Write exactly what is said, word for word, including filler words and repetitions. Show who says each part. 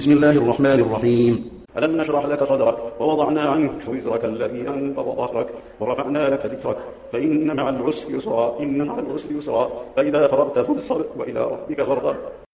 Speaker 1: بسم الله الرحمن الرحيم.
Speaker 2: ألم نشرح لك صدرك ووضعنا عنك وزرك الذي أنقض ظهرك ورفعنا لك ذكرك فإن مع العسر يسرا إن مع العسر يسرا فإذا فرغت فانصب وإلى ربك فارغب